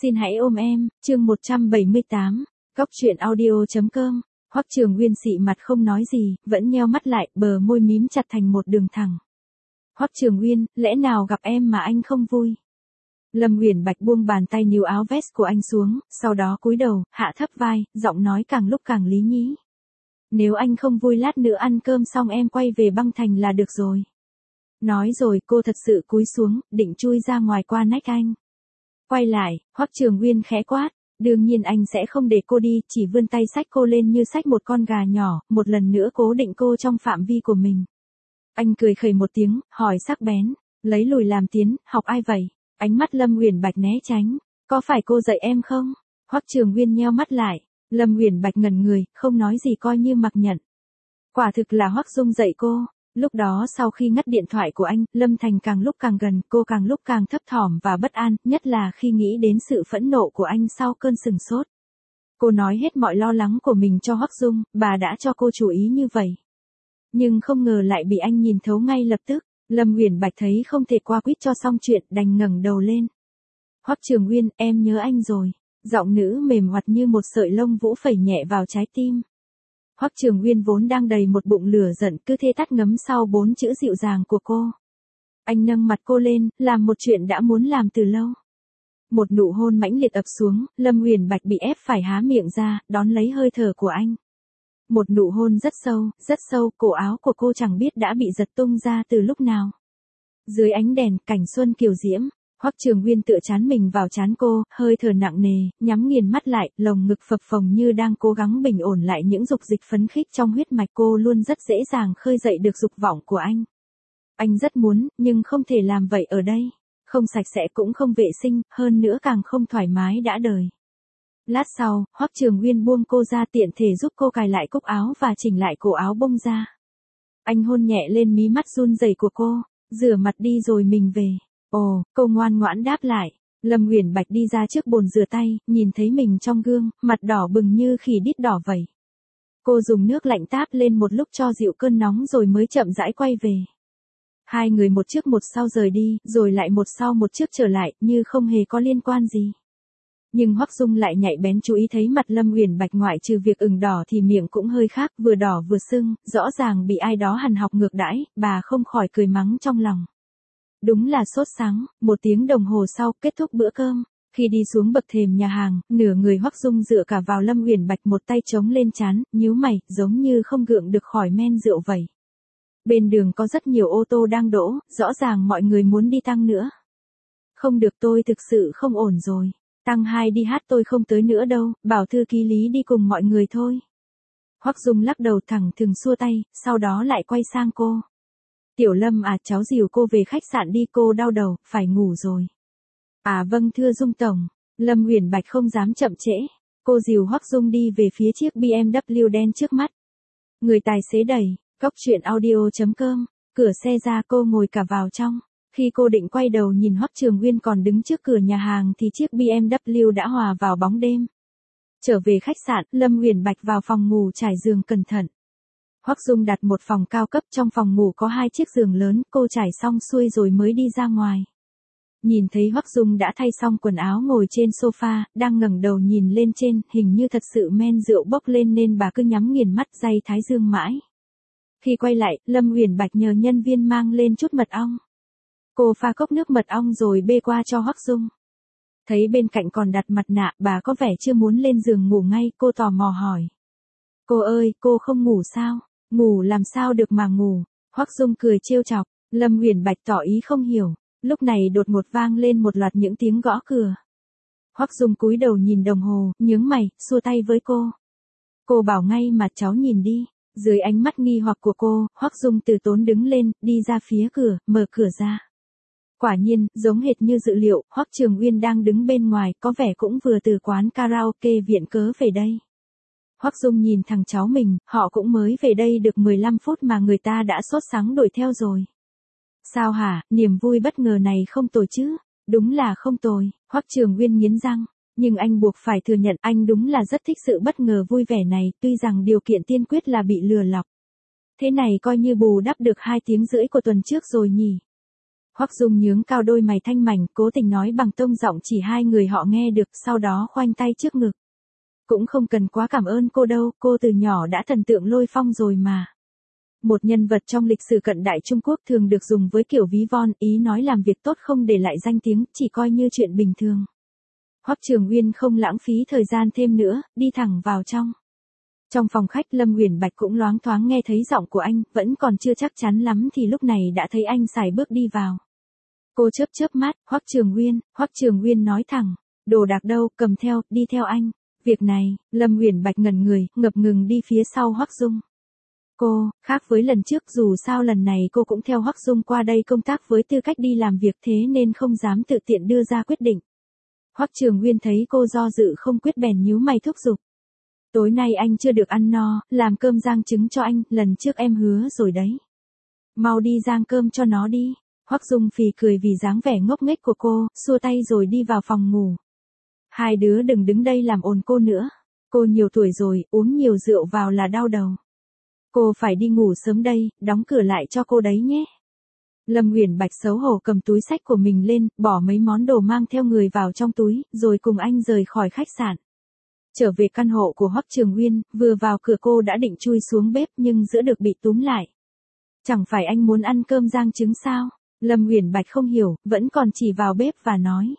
Xin hãy ôm em, chương 178, Góc truyện audio.com. Hoắc Trường Nguyên xị mặt không nói gì, vẫn nheo mắt lại, bờ môi mím chặt thành một đường thẳng. Hoắc Trường Nguyên, lẽ nào gặp em mà anh không vui? Lâm Uyển Bạch buông bàn tay níu áo vest của anh xuống, sau đó cúi đầu, hạ thấp vai, giọng nói càng lúc càng lý nhí. Nếu anh không vui lát nữa ăn cơm xong em quay về băng thành là được rồi. Nói rồi cô thật sự cúi xuống, định chui ra ngoài qua nách anh. Quay lại, Hoắc Trường Nguyên khẽ quát, đương nhiên anh sẽ không để cô đi, chỉ vươn tay xách cô lên như xách một con gà nhỏ, một lần nữa cố định cô trong phạm vi của mình. Anh cười khẩy một tiếng, hỏi sắc bén, lấy lùi làm tiến, học ai vậy? Ánh mắt Lâm Uyển Bạch né tránh, có phải cô dạy em không? Hoắc Trường Nguyên nheo mắt lại, Lâm Uyển Bạch ngẩn người, không nói gì coi như mặc nhận. Quả thực là Hoắc Dung dạy cô. Lúc đó sau khi ngắt điện thoại của anh, Lâm Thành càng lúc càng gần, cô càng lúc càng thấp thỏm và bất an, nhất là khi nghĩ đến sự phẫn nộ của anh sau cơn sừng sốt. Cô nói hết mọi lo lắng của mình cho Hoắc Dung, bà đã cho cô chú ý như vậy. Nhưng không ngờ lại bị anh nhìn thấu ngay lập tức, Lâm Uyển Bạch thấy không thể qua quýt cho xong chuyện, đành ngẩng đầu lên. Hoắc Trường Nguyên, em nhớ anh rồi. Giọng nữ mềm hoạt như một sợi lông vũ phẩy nhẹ vào trái tim. Hoắc Trường Nguyên vốn đang đầy một bụng lửa giận, cứ thế tắt ngấm sau 4 chữ dịu dàng của cô. Anh nâng mặt cô lên, làm một chuyện đã muốn làm từ lâu. Một nụ hôn mãnh liệt ập xuống, Lâm Uyển Bạch bị ép phải há miệng ra, đón lấy hơi thở của anh. Một nụ hôn rất sâu, cổ áo của cô chẳng biết đã bị giật tung ra từ lúc nào. Dưới ánh đèn, cảnh xuân kiều diễm, Hoắc Trường Nguyên tựa trán mình vào trán cô, hơi thở nặng nề, nhắm nghiền mắt lại, lồng ngực phập phồng như đang cố gắng bình ổn lại những dục dịch phấn khích trong huyết mạch cô luôn rất dễ dàng khơi dậy được dục vọng của anh. Anh rất muốn, nhưng không thể làm vậy ở đây. Không sạch sẽ cũng không vệ sinh, hơn nữa càng không thoải mái đã đời. Lát sau, Hoắc Trường Nguyên buông cô ra tiện thể giúp cô cài lại cúc áo và chỉnh lại cổ áo bông ra. Anh hôn nhẹ lên mí mắt run rẩy của cô, rửa mặt đi rồi mình về. Ồ, cô ngoan ngoãn đáp lại. Lâm Uyển Bạch đi ra trước bồn rửa tay, nhìn thấy mình trong gương, mặt đỏ bừng như khỉ đít đỏ vậy. Cô dùng nước lạnh táp lên một lúc cho dịu cơn nóng rồi mới chậm rãi quay về. Hai người một trước một sau rời đi, rồi lại một sau một trước trở lại, như không hề có liên quan gì. Nhưng Hoắc Dung lại nhạy bén chú ý thấy mặt Lâm Uyển Bạch ngoại trừ việc ửng đỏ thì miệng cũng hơi khác, vừa đỏ vừa sưng, rõ ràng bị ai đó hằn học ngược đãi, bà không khỏi cười mắng trong lòng. Đúng là sốt sắng. 1 tiếng đồng hồ sau, kết thúc bữa cơm. Khi đi xuống bậc thềm nhà hàng, nửa người Hoắc Dung dựa cả vào Lâm Uyển Bạch, một tay chống lên trán, nhíu mày, giống như không gượng được khỏi men rượu vậy. Bên đường có rất nhiều ô tô đang đỗ, rõ ràng mọi người muốn đi tăng nữa. Không được, tôi thực sự không ổn rồi. Tăng 2 đi hát tôi không tới nữa đâu, bảo thư ký Lý đi cùng mọi người thôi. Hoắc Dung lắc đầu thẳng thừng xua tay, sau đó lại quay sang cô. Tiểu Lâm à, cháu dìu cô về khách sạn đi, cô đau đầu, phải ngủ rồi. À vâng thưa Dung tổng. Lâm Uyển Bạch không dám chậm trễ. Cô dìu Hoắc Dung đi về phía chiếc BMW đen trước mắt. Người tài xế đẩy, Góc truyện audio.com, cửa xe ra cô ngồi cả vào trong. Khi cô định quay đầu nhìn Hoắc Trường Nguyên còn đứng trước cửa nhà hàng thì chiếc BMW đã hòa vào bóng đêm. Trở về khách sạn, Lâm Uyển Bạch vào phòng ngủ trải giường cẩn thận. Hoắc Dung đặt một phòng cao cấp, trong phòng ngủ có 2 chiếc giường lớn, cô trải xong xuôi rồi mới đi ra ngoài. Nhìn thấy Hoắc Dung đã thay xong quần áo ngồi trên sofa, đang ngẩng đầu nhìn lên trên, hình như thật sự men rượu bốc lên nên bà cứ nhắm nghiền mắt day thái dương mãi. Khi quay lại, Lâm Uyển Bạch nhờ nhân viên mang lên chút mật ong. Cô pha cốc nước mật ong rồi bê qua cho Hoắc Dung. Thấy bên cạnh còn đặt mặt nạ, bà có vẻ chưa muốn lên giường ngủ ngay, cô tò mò hỏi. Cô ơi, cô không ngủ sao? Ngủ làm sao được mà ngủ? Hoắc Dung cười trêu chọc. Lâm Uyển Bạch tỏ ý không hiểu. Lúc này đột ngột vang lên một loạt những tiếng gõ cửa. Hoắc Dung cúi đầu nhìn đồng hồ, nhướng mày, xua tay với cô. Cô bảo ngay mà cháu nhìn đi. Dưới ánh mắt nghi hoặc của cô, Hoắc Dung từ tốn đứng lên, đi ra phía cửa, mở cửa ra. Quả nhiên, giống hệt như dự liệu, Hoắc Trường Nguyên đang đứng bên ngoài, có vẻ cũng vừa từ quán karaoke viện cớ về đây. Hoắc Dung nhìn thằng cháu mình, họ cũng mới về đây được 15 phút mà người ta đã sốt sắng đuổi theo rồi. Sao hả, niềm vui bất ngờ này không tồi chứ? Đúng là không tồi, Hoắc Trường Nguyên nghiến răng. Nhưng anh buộc phải thừa nhận anh đúng là rất thích sự bất ngờ vui vẻ này, tuy rằng điều kiện tiên quyết là bị lừa lọc. Thế này coi như bù đắp được 2 tiếng rưỡi của tuần trước rồi nhỉ? Hoắc Dung nhướng cao đôi mày thanh mảnh, cố tình nói bằng tông giọng chỉ hai người họ nghe được, sau đó khoanh tay trước ngực. Cũng không cần quá cảm ơn cô đâu, cô từ nhỏ đã thần tượng Lôi Phong rồi mà. Một nhân vật trong lịch sử cận đại Trung Quốc thường được dùng với kiểu ví von, ý nói làm việc tốt không để lại danh tiếng, chỉ coi như chuyện bình thường. Hoắc Trường Uyên không lãng phí thời gian thêm nữa, đi thẳng vào trong. Trong phòng khách Lâm Uyển Bạch cũng loáng thoáng nghe thấy giọng của anh, vẫn còn chưa chắc chắn lắm thì lúc này đã thấy anh sải bước đi vào. Cô chớp chớp mắt, Hoắc Trường Uyên nói thẳng, đồ đạc đâu, cầm theo, đi theo anh. Việc này, Lâm Uyển Bạch ngẩn người, ngập ngừng đi phía sau Hoắc Dung. Cô, khác với lần trước, dù sao lần này cô cũng theo Hoắc Dung qua đây công tác với tư cách đi làm việc, thế nên không dám tự tiện đưa ra quyết định. Hoắc Trường Uyên thấy cô do dự không quyết bèn nhíu mày thúc giục. Tối nay anh chưa được ăn no, làm cơm rang trứng cho anh, lần trước em hứa rồi đấy. Mau đi rang cơm cho nó đi. Hoắc Dung phì cười vì dáng vẻ ngốc nghếch của cô, xua tay rồi đi vào phòng ngủ. Hai đứa đừng đứng đây làm ồn cô nữa. Cô nhiều tuổi rồi, uống nhiều rượu vào là đau đầu. Cô phải đi ngủ sớm đây, đóng cửa lại cho cô đấy nhé. Lâm Uyển Bạch xấu hổ cầm túi xách của mình lên, bỏ mấy món đồ mang theo người vào trong túi, rồi cùng anh rời khỏi khách sạn. Trở về căn hộ của Hoắc Trường Uyên, vừa vào cửa cô đã định chui xuống bếp nhưng giữa được bị túm lại. Chẳng phải anh muốn ăn cơm rang trứng sao? Lâm Uyển Bạch không hiểu, vẫn còn chỉ vào bếp và nói.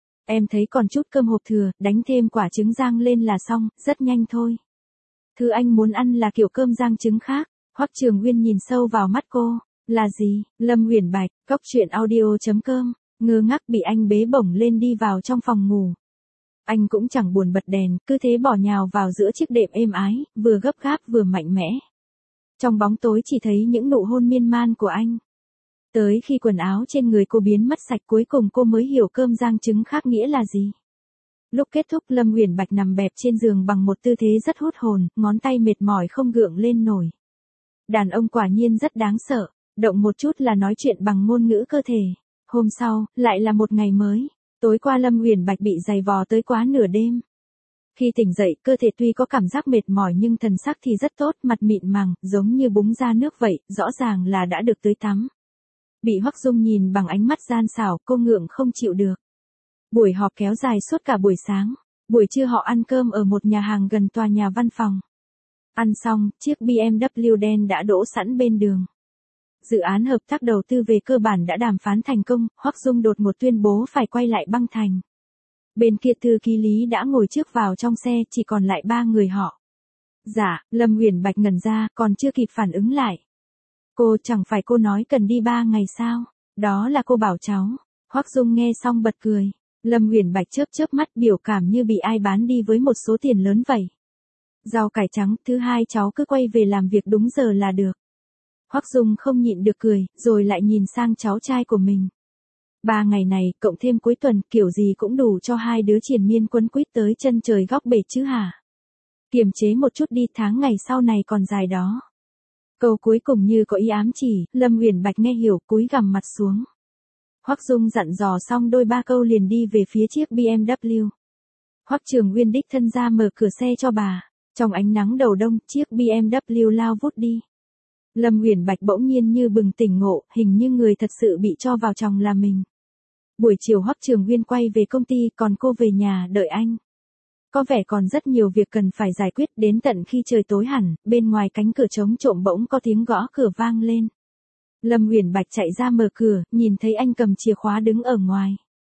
Em thấy còn chút cơm hộp thừa, đánh thêm quả trứng rang lên là xong, rất nhanh thôi. Thứ anh muốn ăn là kiểu cơm rang trứng khác. Hoắc Trường Uyên nhìn sâu vào mắt cô. Là gì? Lâm Uyển Bạch, coctruyện.audio.com, ngơ ngác bị anh bế bổng lên đi vào trong phòng ngủ. Anh cũng chẳng buồn bật đèn, cứ thế bỏ nhào vào giữa chiếc đệm êm ái, vừa gấp gáp vừa mạnh mẽ. Trong bóng tối chỉ thấy những nụ hôn miên man của anh. Tới khi quần áo trên người cô biến mất sạch cuối cùng cô mới hiểu cơm rang trứng khác nghĩa là gì. Lúc kết thúc Lâm Uyển Bạch nằm bẹp trên giường bằng một tư thế rất hút hồn, ngón tay mệt mỏi không gượng lên nổi. Đàn ông quả nhiên rất đáng sợ, động một chút là nói chuyện bằng ngôn ngữ cơ thể. Hôm sau, lại là một ngày mới. Tối qua Lâm Uyển Bạch bị giày vò tới quá nửa đêm. Khi tỉnh dậy, cơ thể tuy có cảm giác mệt mỏi nhưng thần sắc thì rất tốt, mặt mịn màng, giống như búng ra nước vậy, rõ ràng là đã được tưới tắm. Bị Hoắc Dung nhìn bằng ánh mắt gian xảo, cô ngượng không chịu được. Buổi họp kéo dài suốt cả buổi sáng. Buổi trưa họ ăn cơm ở một nhà hàng gần tòa nhà văn phòng. Ăn xong, chiếc BMW đen đã đỗ sẵn bên đường. Dự án hợp tác đầu tư về cơ bản đã đàm phán thành công, Hoắc Dung đột ngột tuyên bố phải quay lại băng thành. Bên kia thư ký Lý đã ngồi trước vào trong xe, chỉ còn lại ba người họ. Dạ, Lâm Uyển Bạch ngẩn ra, còn chưa kịp phản ứng lại. Cô chẳng phải cô nói cần đi 3 ngày sao? Đó là cô bảo cháu. Hoắc Dung nghe xong bật cười. Lâm Uyển Bạch chớp chớp mắt biểu cảm như bị ai bán đi với một số tiền lớn vậy. Rau cải trắng, thứ hai cháu cứ quay về làm việc đúng giờ là được. Hoắc Dung không nhịn được cười, rồi lại nhìn sang cháu trai của mình. 3 ngày này, cộng thêm cuối tuần, kiểu gì cũng đủ cho hai đứa triền miên quấn quýt tới chân trời góc bể chứ hả? Kiềm chế một chút đi, tháng ngày sau này còn dài đó. Câu cuối cùng như có ý ám chỉ, Lâm Uyển Bạch nghe hiểu, cúi gằm mặt xuống. Hoắc Dung dặn dò xong đôi ba câu liền đi về phía chiếc BMW. Hoắc Trường Uyên đích thân ra mở cửa xe cho bà. Trong ánh nắng đầu đông, chiếc BMW lao vút đi. Lâm Uyển Bạch bỗng nhiên như bừng tỉnh ngộ, hình như người thật sự bị cho vào chồng là mình. Buổi chiều Hoắc Trường Uyên quay về công ty, còn cô về nhà đợi anh. Có vẻ còn rất nhiều việc cần phải giải quyết, đến tận khi trời tối hẳn, bên ngoài cánh cửa trống trộm bỗng có tiếng gõ cửa vang lên. Lâm Uyển Bạch chạy ra mở cửa, nhìn thấy anh cầm chìa khóa đứng ở ngoài.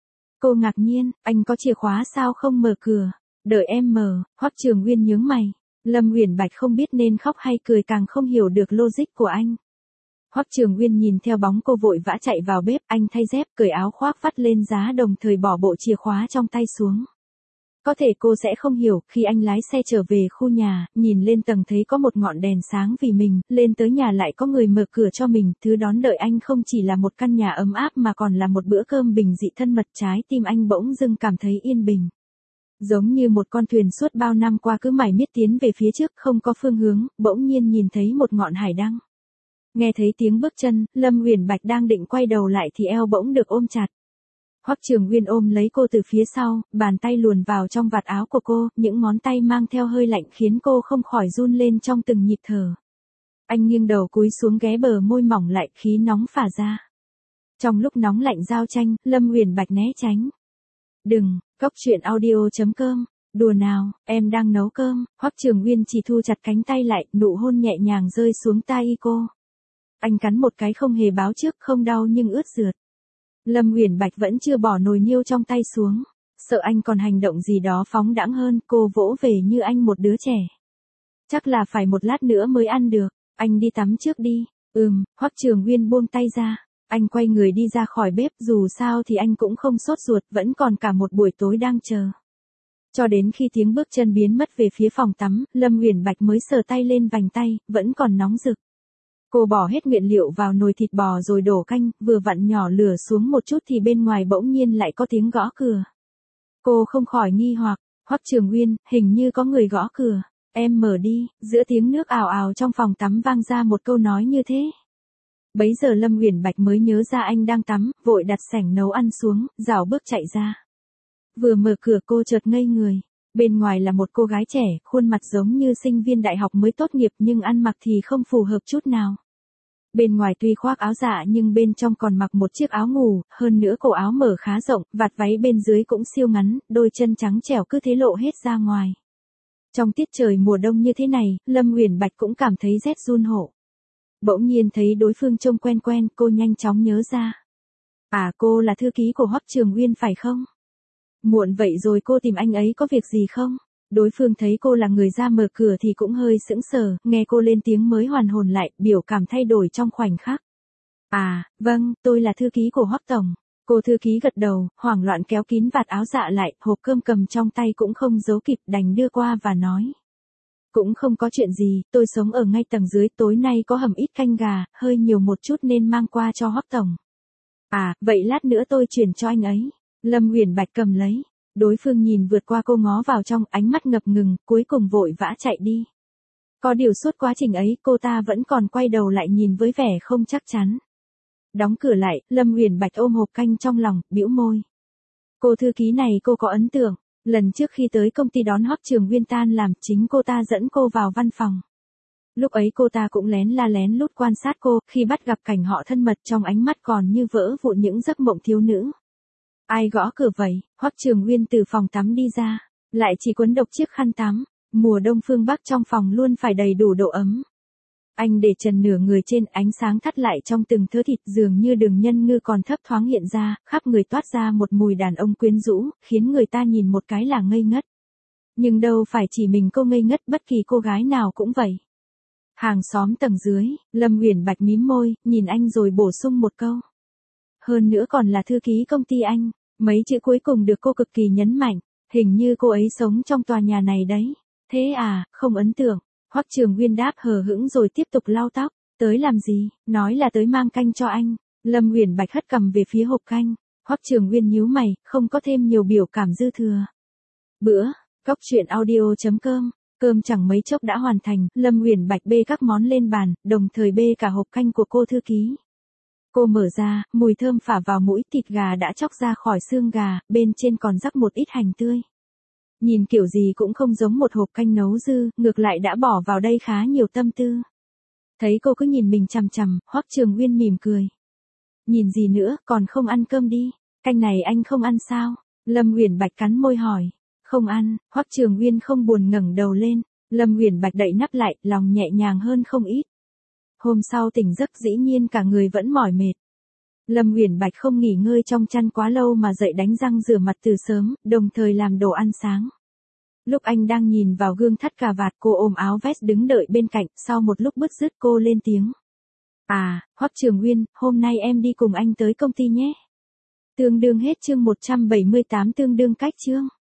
Cô ngạc nhiên, anh có chìa khóa sao không mở cửa? Đợi em mở. Hoắc Trường Uyên nhướng mày. Lâm Uyển Bạch không biết nên khóc hay cười, càng không hiểu được logic của anh. Hoắc Trường Uyên nhìn theo bóng cô vội vã chạy vào bếp, anh thay dép, cởi áo khoác vắt lên giá đồng thời bỏ bộ chìa khóa trong tay xuống. Có thể cô sẽ không hiểu, khi anh lái xe trở về khu nhà, nhìn lên tầng thấy có một ngọn đèn sáng vì mình, lên tới nhà lại có người mở cửa cho mình, thứ đón đợi anh không chỉ là một căn nhà ấm áp mà còn là một bữa cơm bình dị thân mật, trái tim anh bỗng dưng cảm thấy yên bình. Giống như một con thuyền suốt bao năm qua cứ mải miết tiến về phía trước không có phương hướng, bỗng nhiên nhìn thấy một ngọn hải đăng. Nghe thấy tiếng bước chân, Lâm Uyển Bạch đang định quay đầu lại thì eo bỗng được ôm chặt. Hoắc Trường Uyên ôm lấy cô từ phía sau, bàn tay luồn vào trong vạt áo của cô, những ngón tay mang theo hơi lạnh khiến cô không khỏi run lên trong từng nhịp thở. Anh nghiêng đầu cúi xuống ghé bờ môi mỏng lại, khí nóng phả ra. Trong lúc nóng lạnh giao tranh, Lâm Huyền Bạch né tránh. Đừng, Cóc truyện audio.com. Đùa nào, em đang nấu cơm. Hoắc Trường Uyên chỉ thu chặt cánh tay lại, nụ hôn nhẹ nhàng rơi xuống tai y cô. Anh cắn một cái không hề báo trước, không đau nhưng ướt rượt. Lâm Huyền Bạch vẫn chưa bỏ nồi niêu trong tay xuống. Sợ anh còn hành động gì đó phóng đãng hơn, cô vỗ về như anh một đứa trẻ. Chắc là phải một lát nữa mới ăn được, anh đi tắm trước đi. Hoắc Trường Uyên buông tay ra. Anh quay người đi ra khỏi bếp, dù sao thì anh cũng không sốt ruột, vẫn còn cả một buổi tối đang chờ. Cho đến khi tiếng bước chân biến mất về phía phòng tắm, Lâm Huyền Bạch mới sờ tay lên vành tay, vẫn còn nóng rực. Cô bỏ hết nguyên liệu vào nồi thịt bò rồi đổ canh, vừa vặn nhỏ lửa xuống một chút thì bên ngoài bỗng nhiên lại có tiếng gõ cửa. Cô không khỏi nghi hoặc, Hoắc Trường Uyên, hình như có người gõ cửa. Em mở đi, giữa tiếng nước ào ào trong phòng tắm vang ra một câu nói như thế. Bấy giờ Lâm Huyền Bạch mới nhớ ra anh đang tắm, vội đặt sảnh nấu ăn xuống, rảo bước chạy ra. Vừa mở cửa cô chợt ngây người. Bên ngoài là một cô gái trẻ, khuôn mặt giống như sinh viên đại học mới tốt nghiệp nhưng ăn mặc thì không phù hợp chút nào. Bên ngoài tuy khoác áo dạ nhưng bên trong còn mặc một chiếc áo ngủ, hơn nữa cổ áo mở khá rộng, vạt váy bên dưới cũng siêu ngắn, đôi chân trắng trẻo cứ thế lộ hết ra ngoài. Trong tiết trời mùa đông như thế này, Lâm Huyền Bạch cũng cảm thấy rét run hộ. Bỗng nhiên thấy đối phương trông quen quen, cô nhanh chóng nhớ ra. À, cô là thư ký của Hoắc Trường Uyên phải không? Muộn vậy rồi cô tìm anh ấy có việc gì không? Đối phương thấy cô là người ra mở cửa thì cũng hơi sững sờ, nghe cô lên tiếng mới hoàn hồn lại, biểu cảm thay đổi trong khoảnh khắc. À, vâng, tôi là thư ký của Hoắc tổng. Cô thư ký gật đầu, hoảng loạn kéo kín vạt áo dạ lại, hộp cơm cầm trong tay cũng không giấu kịp, đành đưa qua và nói. Cũng không có chuyện gì, tôi sống ở ngay tầng dưới, tối nay có hầm ít canh gà, hơi nhiều một chút nên mang qua cho Hoắc tổng. À, vậy lát nữa tôi chuyển cho anh ấy. Lâm Huyền Bạch cầm lấy. Đối phương nhìn vượt qua cô ngó vào trong, ánh mắt ngập ngừng, cuối cùng vội vã chạy đi. Có điều suốt quá trình ấy, cô ta vẫn còn quay đầu lại nhìn với vẻ không chắc chắn. Đóng cửa lại, Lâm Huyền Bạch ôm hộp canh trong lòng, bĩu môi. Cô thư ký này cô có ấn tượng. Lần trước khi tới công ty đón Hoắc Trường Uyên tan làm, chính cô ta dẫn cô vào văn phòng. Lúc ấy cô ta cũng lén la lén lút quan sát cô, khi bắt gặp cảnh họ thân mật trong ánh mắt còn như vỡ vụn những giấc mộng thiếu nữ. Ai gõ cửa vậy? Hoắc Trường Uyên từ phòng tắm đi ra, lại chỉ quấn độc chiếc khăn tắm. Mùa đông phương Bắc trong phòng luôn phải đầy đủ độ ấm. Anh để trần nửa người trên, ánh sáng thắt lại trong từng thớ thịt, dường như đường nhân ngư còn thấp thoáng hiện ra, khắp người toát ra một mùi đàn ông quyến rũ, khiến người ta nhìn một cái là ngây ngất. Nhưng đâu phải chỉ mình cô ngây ngất, bất kỳ cô gái nào cũng vậy. Hàng xóm tầng dưới, Lâm Huyền Bạch mím môi, nhìn anh rồi bổ sung một câu. Hơn nữa còn là thư ký công ty anh. Mấy chữ cuối cùng được cô cực kỳ nhấn mạnh, hình như cô ấy sống trong tòa nhà này đấy. Thế à, không ấn tượng. Hoắc Trường Uyên đáp hờ hững rồi tiếp tục lau tóc. Tới làm gì? Nói là tới mang canh cho anh. Lâm Huyền Bạch hất cầm về phía hộp canh. Hoắc Trường Uyên nhíu mày, không có thêm nhiều biểu cảm dư thừa. Bữa, Cóc truyện audio.com. Cơm chẳng mấy chốc đã hoàn thành, Lâm Huyền Bạch bê các món lên bàn, đồng thời bê cả hộp canh của cô thư ký. Cô mở ra, mùi thơm phả vào mũi, thịt gà đã chóc ra khỏi xương gà, bên trên còn rắc một ít hành tươi. Nhìn kiểu gì cũng không giống một hộp canh nấu dư, ngược lại đã bỏ vào đây khá nhiều tâm tư. Thấy cô cứ nhìn mình chằm chằm, Hoắc Trường Uyên mỉm cười. Nhìn gì nữa, còn không ăn cơm đi. Canh này anh không ăn sao? Lâm Huyền Bạch cắn môi hỏi. Không ăn. Hoắc Trường Uyên không buồn ngẩng đầu lên. Lâm Huyền Bạch đậy nắp lại, lòng nhẹ nhàng hơn không ít. Hôm sau tỉnh giấc dĩ nhiên cả người vẫn mỏi mệt. Lâm Huyền Bạch không nghỉ ngơi trong chăn quá lâu mà dậy đánh răng rửa mặt từ sớm, đồng thời làm đồ ăn sáng. Lúc anh đang nhìn vào gương thắt cà vạt, cô ôm áo vest đứng đợi bên cạnh, sau một lúc bứt rứt cô lên tiếng. À, Hoắc Trường Uyên, hôm nay em đi cùng anh tới công ty nhé. Tương đương hết chương 178 tương đương cách chương.